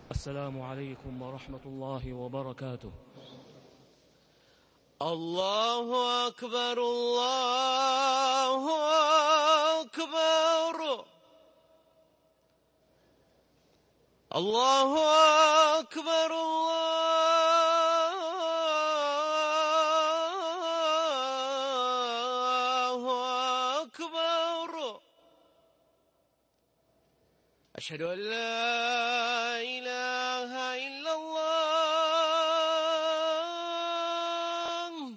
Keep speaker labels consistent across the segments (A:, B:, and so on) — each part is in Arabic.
A: السلام عليكم ورحمة الله وبركاته.
B: الله أكبر الله أكبر الله أكبر الله أكبر. أشهد أن لا إله إلا الله.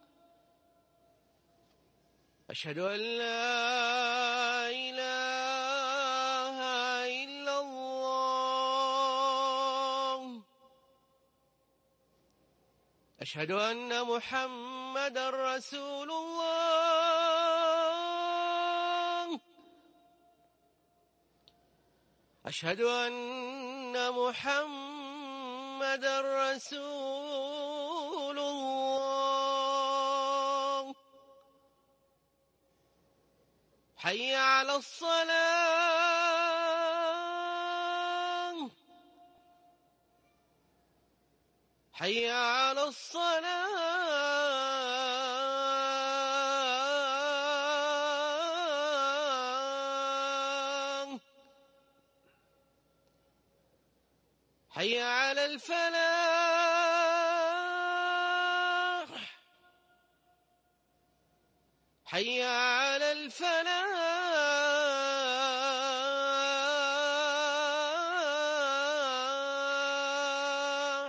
B: أشهد أن لا إله إلا الله. أشهد أن محمدا رسول الله. أشهد أن محمدا رسول الله. حي على الصلاة. حي على الصلاة. حي على الفلاح. حي على الفلاح.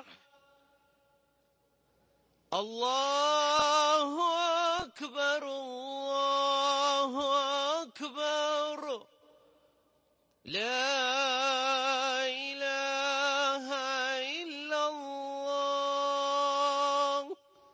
B: الله أكبر الله أكبر. لا إله إلا الله.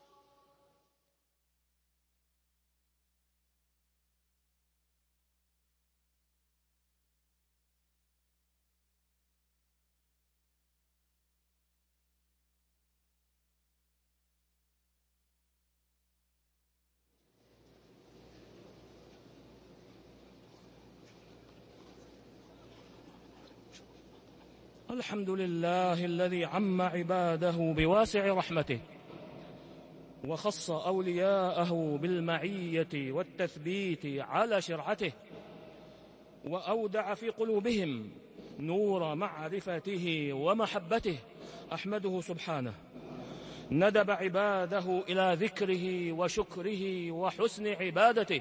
A: الحمد لله الذي عم عباده بواسع رحمته، وخص أولياءه بالمعية والتثبيت على شرعته، وأودع في قلوبهم نور معرفته ومحبته. أحمده سبحانه، ندب عباده إلى ذكره وشكره وحسن عبادته،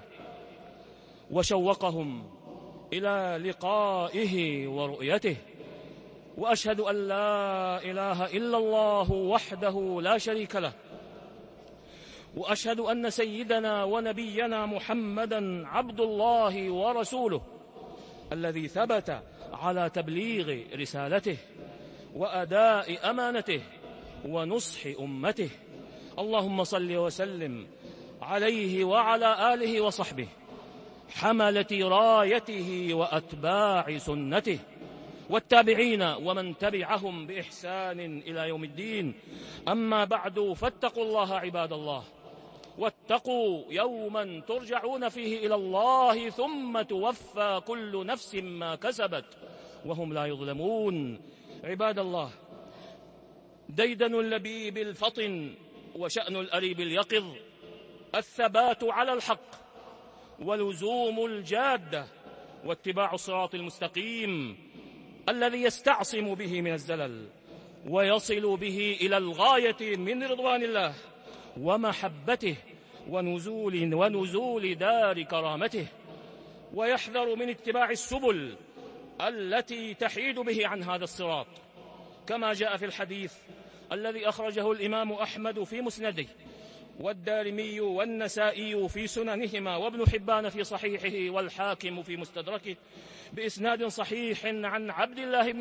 A: وشوقهم إلى لقائه ورؤيته. وأشهد أن لا إله إلا الله وحده لا شريك له، وأشهد أن سيدنا ونبينا محمدًا عبد الله ورسوله، الذي ثبت على تبليغ رسالته وأداء أمانته ونصح أمته. اللهم صل وسلم عليه وعلى آله وصحبه حملة رايته وأتباع سنته، والتابعين ومن تبعهم بإحسان إلى يوم الدين. أما بعد، فاتقوا الله عباد الله، واتقوا يوما ترجعون فيه إلى الله ثم توفى كل نفس ما كسبت وهم لا يظلمون. عباد الله، ديدن اللبيب الفطن وشأن الأريب اليقظ الثبات على الحق، ولزوم الجادة، واتباع الصراط المستقيم الذي يستعصم به من الزلل، ويصل به إلى الغاية من رضوان الله ومحبته ونزول دار كرامته، ويحذر من اتباع السبل التي تحيد به عن هذا الصراط، كما جاء في الحديث الذي أخرجه الإمام أحمد في مسنده، والدارمي والنسائي في سننهما، وابن حبان في صحيحه، والحاكم في مستدركه، بإسناد صحيح عن عبد الله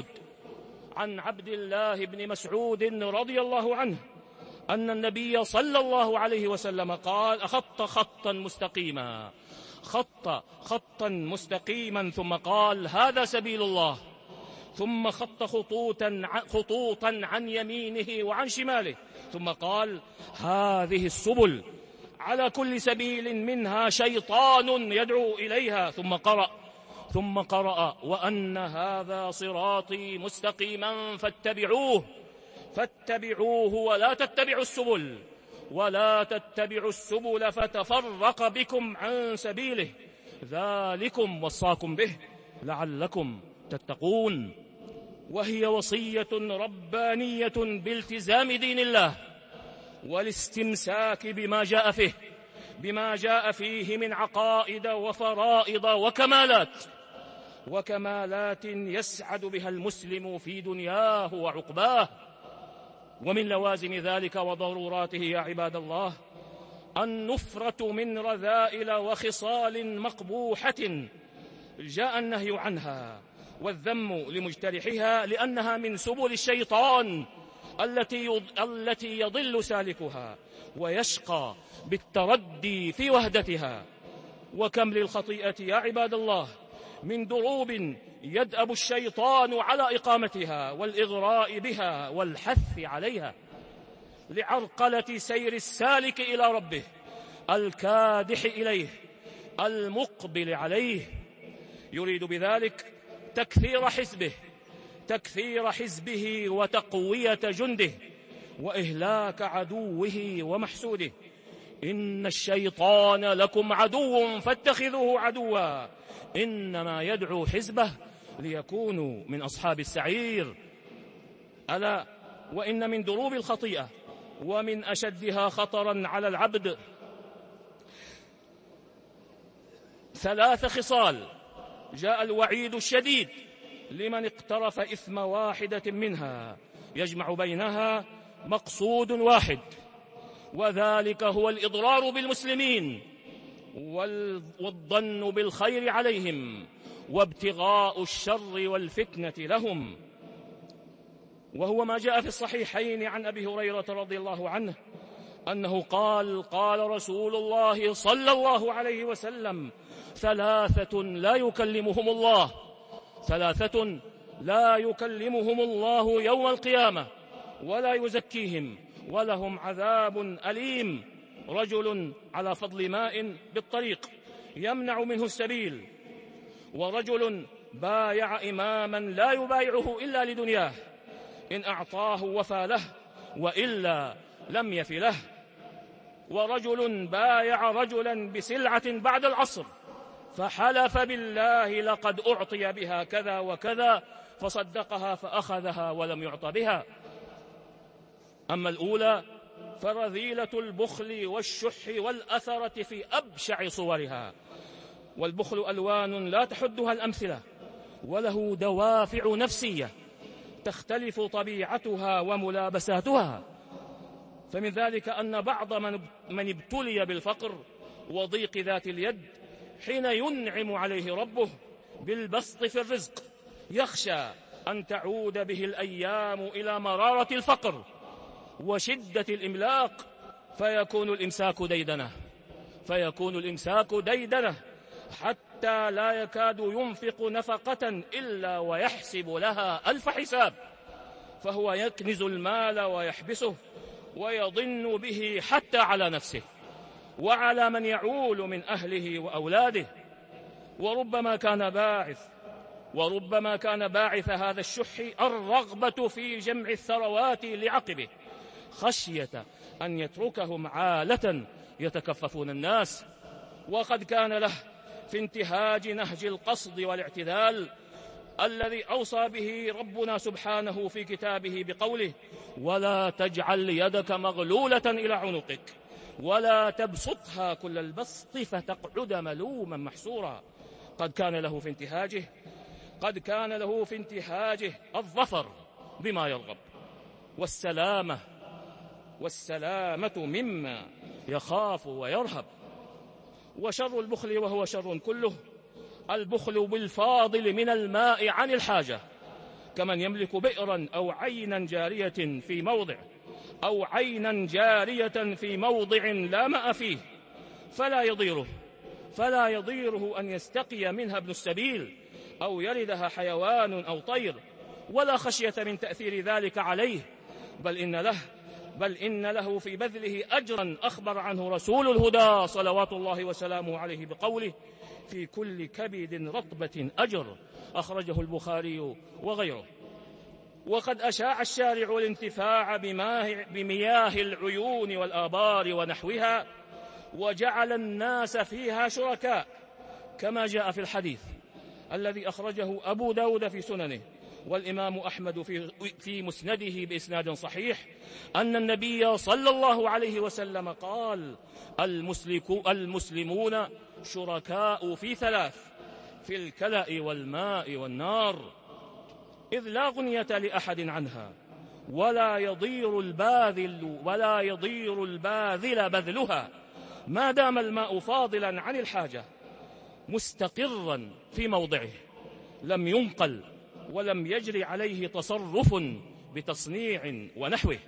A: بن مسعود رضي الله عنه أن النبي صلى الله عليه وسلم قال: خط خطا مستقيما ثم قال: هذا سبيل الله، ثم خط خطوطا عن يمينه وعن شماله، ثم قال: هذه السبل، على كل سبيل منها شيطان يدعو إليها، ثم قرأ: ثم قرأ: وأن هذا صراطي مستقيما فاتبعوه ولا تتبعوا السبل فتفرق بكم عن سبيله، ذلكم وصاكم به لعلكم تتقون. وهي وصية ربانية بالتزام دين الله والاستمساك بما جاء فيه من عقائد وفرائض وكمالات يسعد بها المسلم في دنياه وعقباه. ومن لوازم ذلك وضروراته يا عباد الله النفرة من رذائل وخصال مقبوحة جاء النهي عنها والذم لمجترحها، لأنها من سبل الشيطان التي يضل سالكها ويشقى بالتردي في وهدتها. وكم للخطيئة يا عباد الله من دروب يدأب الشيطان على إقامتها والإغراء بها والحث عليها لعرقلة سير السالك إلى ربه الكادح إليه المقبل عليه. يريد بذلك تكثير حزبه وتقوية جنده وإهلاك عدوه ومحسوده. إن الشيطان لكم عدو فاتخذوه عدوا إنما يدعو حزبه ليكونوا من أصحاب السعير. ألا وإن من دروب الخطيئة ومن أشدها خطرا على العبد 3 خصال جاء الوعيد الشديد لمن اقترف إثم واحدة منها يجمع بينها مقصود واحد، وذلك هو الإضرار بالمسلمين والظن بالخير عليهم وابتغاء الشر والفتنة لهم. وهو ما جاء في الصحيحين عن أبي هريرة رضي الله عنه أنه قال: قال رسول الله صلى الله عليه وسلم: 3 لا يكلمهم الله يوم القيامة ولا يزكيهم ولهم عذاب أليم: رجل على فضل ماء بالطريق يمنع منه السبيل، ورجل بايع إماما لا يبايعه إلا لدنياه، إن أعطاه وفى له وإلا لم يف له، ورجل بايع رجلا بسلعة بعد العصر فحلف بالله لقد أعطي بها كذا وكذا فصدقها فأخذها ولم يعط بها. أما الأولى فرذيلة البخل والشح والأثرة في أبشع صورها. والبخل ألوان لا تحدها الأمثلة، وله دوافع نفسية تختلف طبيعتها وملابساتها. فمن ذلك أن بعض من ابتلي بالفقر وضيق ذات اليد حين ينعم عليه ربه بالبسط في الرزق يخشى أن تعود به الأيام إلى مرارة الفقر وشدة الإملاق فيكون الإمساك ديدنه حتى لا يكاد ينفق نفقة إلا ويحسب لها 1000 حساب، فهو يكنز المال ويحبسه ويضن به حتى على نفسه وعلى من يعول من أهله وأولاده. وربما كان باعث هذا الشح الرغبة في جمع الثروات لعقبه خشية أن يتركهم عالة يتكففون الناس. وقد كان له في انتهاج نهج القصد والاعتدال الذي أوصى به ربنا سبحانه في كتابه بقوله: ولا تجعل يدك مغلولة إلى عنقك ولا تبسطها كل البسط فتقعد ملوما محسورا. قد كان له في انتهاجه الظفر بما يرغب والسلامة مما يخاف ويرهب. وشر البخل وهو شر كله البخل بالفاضل من الماء عن الحاجة، كمن يملك بئرا أو عينا جارية في موضع لا ماء فيه فلا يضيره أن يستقي منها ابن السبيل أو يردها حيوان أو طير، ولا خشية من تأثير ذلك عليه، بل إن له بل إن له في بذله أجرا أخبر عنه رسول الهدى صلوات الله وسلامه عليه بقوله: في كل كبد رطبة أجر، أخرجه البخاري وغيره. وقد أشاع الشارع الانتفاع بمياه العيون والآبار ونحوها، وجعل الناس فيها شركاء، كما جاء في الحديث الذي أخرجه أبو داود في سننه والإمام أحمد في مسنده بإسناد صحيح، أن النبي صلى الله عليه وسلم قال: المسلمون شركاء في ثلاث: في الكلأ والماء والنار، إذ لا غنية لأحد عنها، ولا يضير الباذل بذلها ما دام الماء فاضلا عن الحاجة مستقرا في موضعه، لم ينقل ولم يجري عليه تصرف بتصنيع ونحوه.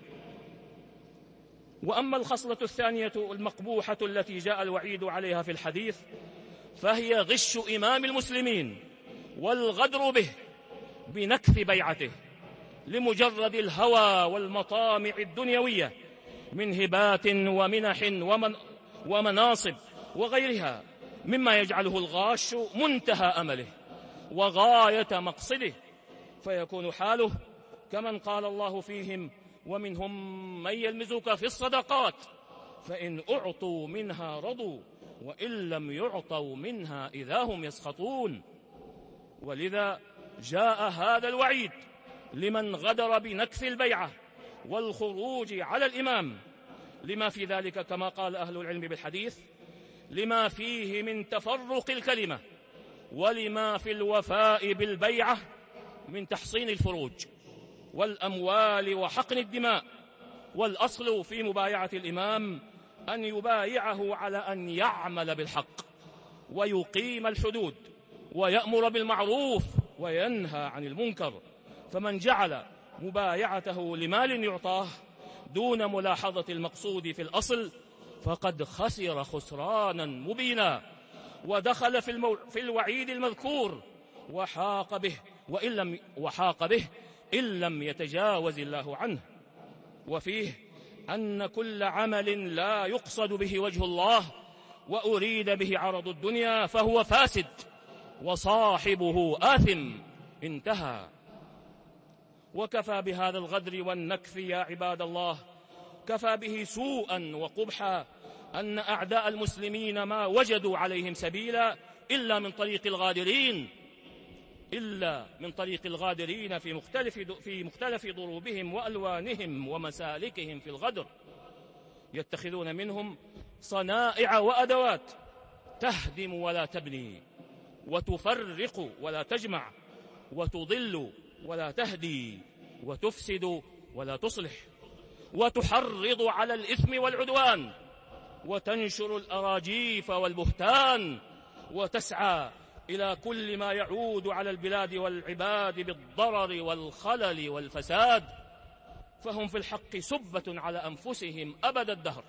A: وأما الخصلة الثانية المقبوحة التي جاء الوعيد عليها في الحديث، فهي غش إمام المسلمين والغدر به بنكث بيعته لمجرد الهوى والمطامع الدنيوية من هبات ومنح ومناصب وغيرها، مما يجعله الغاش منتهى أمله وغاية مقصده، فيكون حاله كمن قال الله فيهم: ومنهم من يلمزك في الصدقات فإن أعطوا منها رضوا وإن لم يعطوا منها إذا هم يسخطون. ولذا جاء هذا الوعيد لمن غدر بنكث البيعة والخروج على الإمام، لما في ذلك كما قال أهل العلم بالحديث: لما فيه من تفرق الكلمة، ولما في الوفاء بالبيعة من تحصين الفروج والأموال وحقن الدماء. والأصل في مبايعة الإمام أن يبايعه على أن يعمل بالحق ويقيم الحدود ويأمر بالمعروف وينهى عن المنكر. فمن جعل مبايعته لمال يعطاه دون ملاحظة المقصود في الأصل فقد خسر خسرانا مبينا، ودخل في الوعيد المذكور وحاق به إن لم يتجاوز الله عنه. وفيه أن كل عمل لا يقصد به وجه الله وأريد به عرض الدنيا فهو فاسد وصاحبه آثم. انتهى. وكفى بهذا الغدر والنكث يا عباد الله، كفى به سوءا وقبحا أن أعداء المسلمين ما وجدوا عليهم سبيلا إلا من طريق الغادرين في مختلف ضروبهم وألوانهم ومسالكهم في الغدر، يتخذون منهم صنائع وأدوات تهدم ولا تبني، وتفرق ولا تجمع، وتضل ولا تهدي، وتفسد ولا تصلح، وتحرض على الإثم والعدوان، وتنشر الأراجيف والبهتان، وتسعى إلى كل ما يعود على البلاد والعباد بالضرر والخلل والفساد. فهم في الحق سبة على أنفسهم أبد الدهر.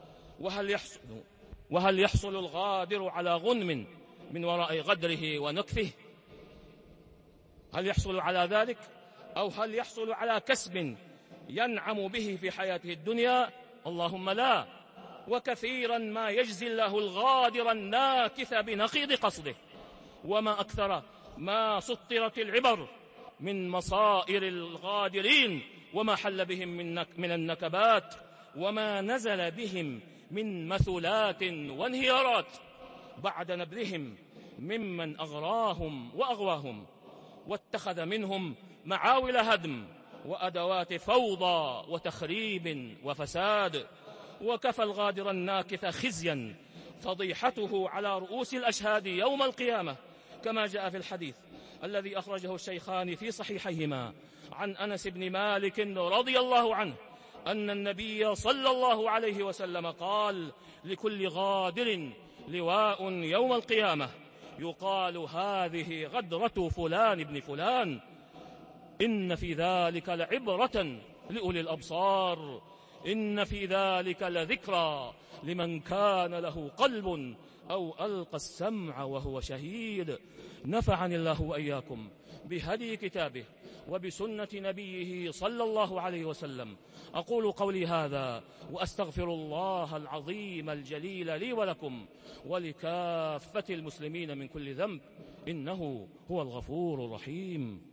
A: وهل يحصل الغادر على غنم من وراء غدره ونكثه؟ هل يحصل على ذلك؟ أو هل يحصل على كسب ينعم به في حياته الدنيا؟ اللهم لا. وكثيرا ما يجزي الله الغادر الناكث بنقيض قصده. وما أكثر ما سطرت العبر من مصائر الغادرين، وما حل بهم من النكبات، وما نزل بهم من مثلات وانهيارات بعد نبذهم ممن أغراهم وأغواهم، واتخذ منهم معاول هدم وأدوات فوضى وتخريب وفساد. وكفى الغادر الناكث خزيا فضيحته على رؤوس الأشهاد يوم القيامة، كما جاء في الحديث الذي أخرجه الشيخان في صحيحيهما عن أنس بن مالك رضي الله عنه أن النبي صلى الله عليه وسلم قال: لكل غادر لواء يوم القيامة يقال هذه غدرة فلان ابن فلان، إن في ذلك لعبرة لأولي الأبصار. إن في ذلك لذكرى لمن كان له قلب أو ألقى السمع وهو شهيد. نفعني الله وإياكم بهدي كتابه وبسنة نبيه صلى الله عليه وسلم. أقول قولي هذا وأستغفر الله العظيم الجليل لي ولكم ولكافة المسلمين من كل ذنب، إنه هو الغفور الرحيم.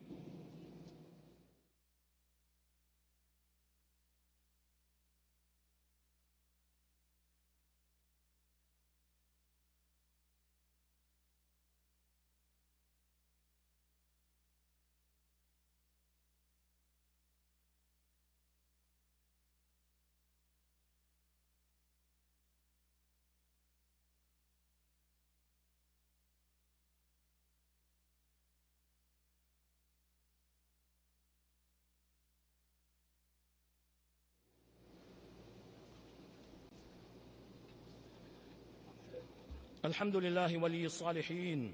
A: الحمد لله ولي الصالحين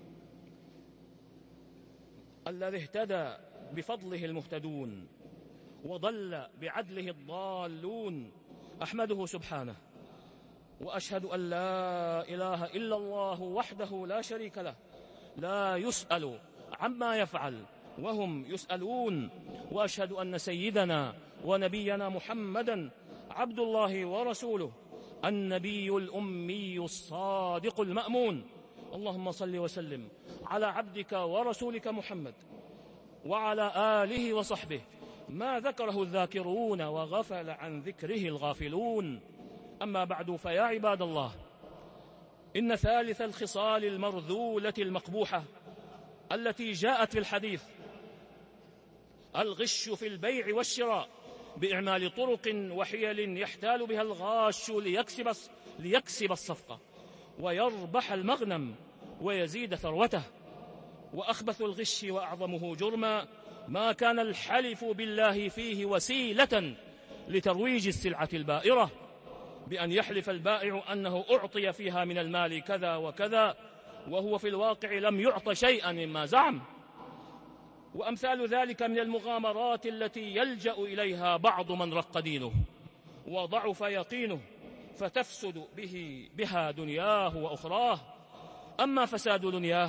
A: الذي اهتدى بفضله المهتدون وضل بعدله الضالون. أحمده سبحانه وأشهد أن لا إله إلا الله وحده لا شريك له، لا يسأل عما يفعل وهم يسألون. وأشهد أن سيدنا ونبينا محمدا عبد الله ورسوله، النبي الأمي الصادق المأمون. اللهم صل وسلم على عبدك ورسولك محمد وعلى آله وصحبه ما ذكره الذاكرون وغفل عن ذكره الغافلون. أما بعد، فيا عباد الله، إن ثالث الخصال المرذولة المقبوحة التي جاءت في الحديث الغش في البيع والشراء بإعمال طرق وحيل يحتال بها الغاش ليكسب الصفقة ويربح المغنم ويزيد ثروته. وأخبث الغش وأعظمه جرما ما كان الحلف بالله فيه وسيلة لترويج السلعة البائرة، بأن يحلف البائع أنه أعطي فيها من المال كذا وكذا وهو في الواقع لم يعط شيئا مما زعم. وأمثال ذلك من المغامرات التي يلجأ إليها بعض من رق دينه وضعف يقينه فتفسد بها دنياه وأخراه. أما فساد دنياه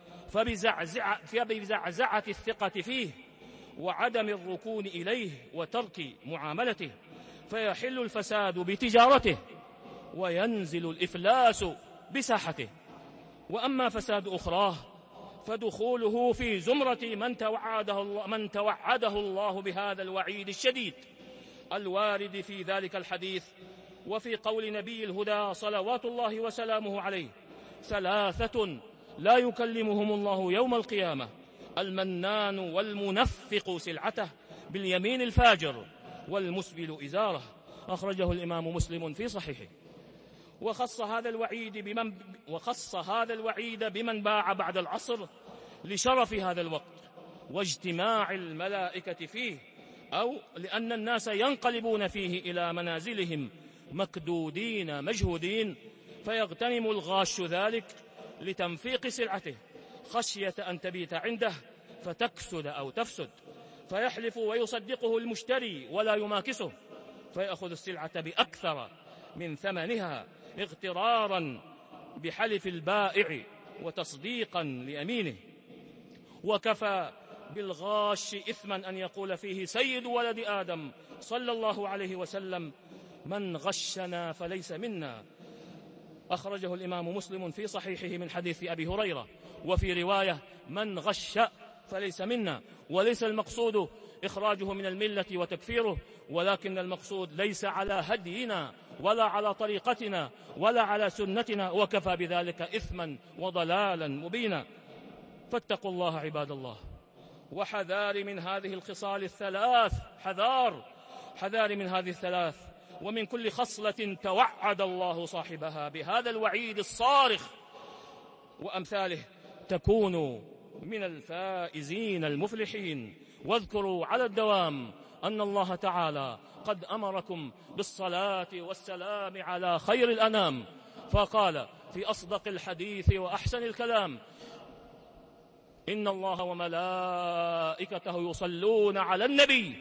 A: فبزعزعة الثقة فيه وعدم الركون إليه وترك معاملته، فيحل الفساد بتجارته وينزل الإفلاس بساحته. وأما فساد أخراه فدخوله في زمرة من توعده الله بهذا الوعيد الشديد الوارد في ذلك الحديث وفي قول نبي الهدى صلوات الله وسلامه عليه: ثلاثة لا يكلمهم الله يوم القيامة: المنان والمنفق سلعته باليمين الفاجر والمسبل إزاره. أخرجه الإمام مسلم في صحيحه. وخص هذا الوعيد بمن باع بعد العصر لشرف هذا الوقت واجتماع الملائكة فيه، أو لأن الناس ينقلبون فيه إلى منازلهم مكدودين مجهودين، فيغتنم الغاش ذلك لتنفيق سلعته خشية أن تبيت عنده فتكسد أو تفسد، فيحلف ويصدقه المشتري ولا يماكسه، فيأخذ السلعة بأكثر من ثمنها اغترارا بحلف البائع وتصديقا لأمينه. وكفى بالغاش إثما أن يقول فيه سيد ولد آدم صلى الله عليه وسلم: من غشنا فليس منا. أخرجه الإمام مسلم في صحيحه من حديث أبي هريرة. وفي رواية: من غش فليس منا. وليس المقصود إخراجه من الملة وتكفيره، ولكن المقصود ليس على هدينا ولا على طريقتنا ولا على سنتنا، وكفى بذلك إثما وضلالا مبينا. فاتقوا الله عباد الله، وحذار من هذه الخصال الثلاث، حذار من هذه الثلاث ومن كل خصلة توعد الله صاحبها بهذا الوعيد الصارخ وأمثاله تكونوا من الفائزين المفلحين. واذكروا على الدوام أن الله تعالى قد أمركم بالصلاة والسلام على خير الأنام، فقال في أصدق الحديث وأحسن الكلام: إن الله وملائكته يصلون على النبي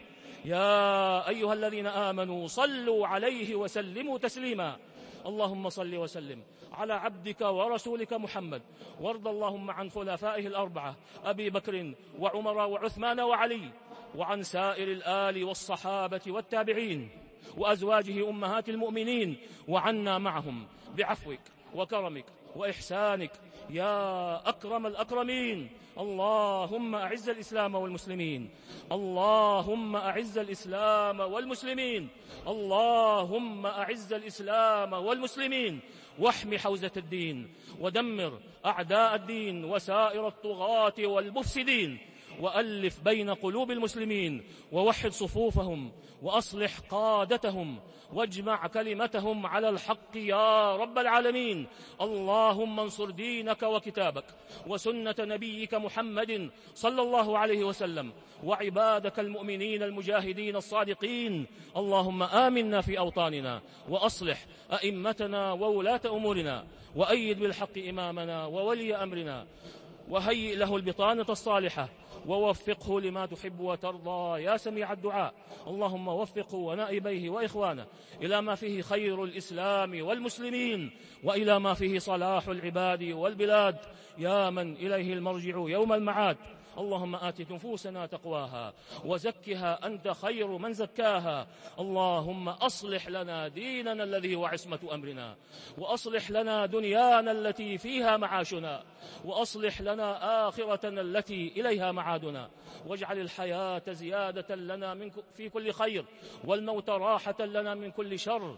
A: يا أيها الذين آمنوا صلوا عليه وسلموا تسليما. اللهم صل وسلم على عبدك ورسولك محمد، وارض اللهم عن خلفائه الأربعة أبي بكر وعمر وعثمان وعلي، وعن سائر الآل والصحابة والتابعين وأزواجه أمهات المؤمنين، وعنا معهم بعفوك وكرمك وإحسانك يا أكرم الأكرمين. اللهم أعز الإسلام والمسلمين، اللهم أعز الإسلام والمسلمين، اللهم أعز الإسلام والمسلمين، واحم حوزة الدين، ودمر أعداء الدين وسائر الطغاة والمفسدين، وألف بين قلوب المسلمين، ووحد صفوفهم، وأصلح قادتهم، واجمع كلمتهم على الحق يا رب العالمين. اللهم انصر دينك وكتابك وسنة نبيك محمد صلى الله عليه وسلم، وعبادك المؤمنين المجاهدين الصادقين. اللهم آمنا في أوطاننا، وأصلح أئمتنا وولاة أمورنا، وأيد بالحق إمامنا وولي أمرنا، وهيئ له البطانة الصالحة، ووفقه لما تحب وترضى يا سميع الدعاء. اللهم وفقه ونائبيه وإخوانه إلى ما فيه خير الإسلام والمسلمين، وإلى ما فيه صلاح العباد والبلاد، يا من إليه المرجع يوم المعاد. اللهم آت نفوسنا تقواها وزكها أنت خير من زكاها. اللهم أصلح لنا ديننا الذي هو عصمة أمرنا، وأصلح لنا دنيانا التي فيها معاشنا، وأصلح لنا آخرتنا التي إليها معادنا، واجعل الحياة زيادة لنا في كل خير، والموت راحة لنا من كل شر.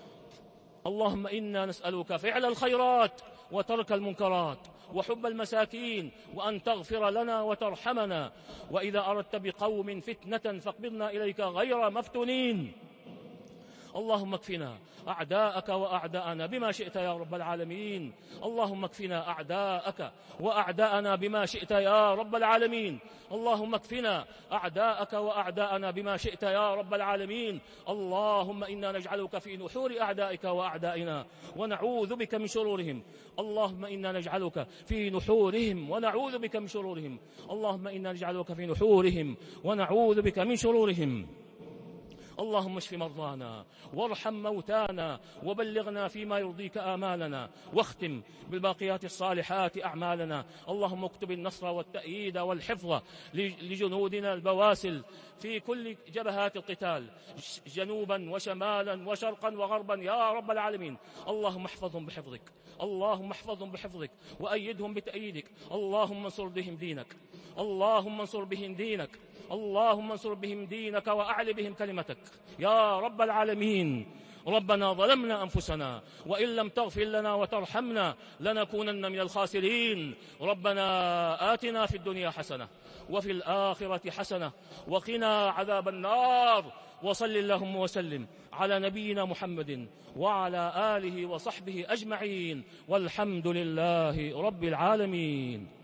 A: اللهم إنا نسألك فعل الخيرات وترك المنكرات وحب المساكين، وأن تغفر لنا وترحمنا، وإذا أردت بقوم فتنة فاقبضنا إليك غير مفتونين. اللهم اكفنا أعداءك وأعداءنا بما شئت يا رب العالمين. اللهم اكفنا أعداءك وأعداءنا بما شئت يا رب العالمين. اللهم اكفنا أعداءك وأعداءنا بما شئت يا رب العالمين. اللهم إنا نجعلك في نحور أعدائك وأعدائنا ونعوذ بك من شرورهم. اللهم إنا نجعلك في نحورهم ونعوذ بك من شرورهم. اللهم إنا نجعلك في نحورهم ونعوذ بك من شرورهم. اللهم اشف مرضانا وارحم موتانا، وبلغنا فيما يرضيك آمالنا، واختم بالباقيات الصالحات أعمالنا. اللهم اكتب النصر والتأييد والحفظ لجنودنا البواسل في كل جبهات القتال، جنوبا وشمالا وشرقا وغربا يا رب العالمين. اللهم احفظهم بحفظك، اللهم احفظهم بحفظك، وأيدهم بتأييدك. اللهم انصر بهم دينك، اللهم انصر بهم دينك، اللهم انصر بهم دينك، وأعل بهم كلمتك يا رب العالمين. ربنا ظلمنا أنفسنا، وإن لم تغفر لنا وترحمنا لنكونن من الخاسرين. ربنا آتنا في الدنيا حسنة وفي الآخرة حسنة وقنا عذاب النار. وصل اللهم وسلم على نبينا محمد وعلى آله وصحبه أجمعين، والحمد لله رب العالمين.